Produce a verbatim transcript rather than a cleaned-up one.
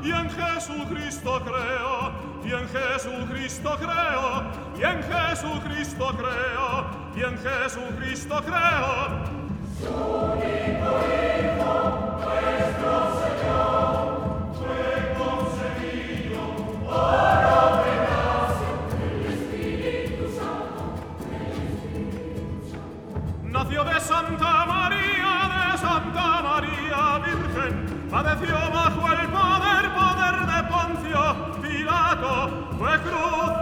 y en Jesucristo creo, y en Jesucristo creo, y en Jesucristo creo, y en Jesucristo creo. Su único Hijo, nuestro Señor, fue concebido por obra y gracia del Espíritu Santo, del Espíritu Santo. Nació de Santa María, de Santa María Virgen, padeció bajo el poder, poder de Poncio Pilato, fue cruz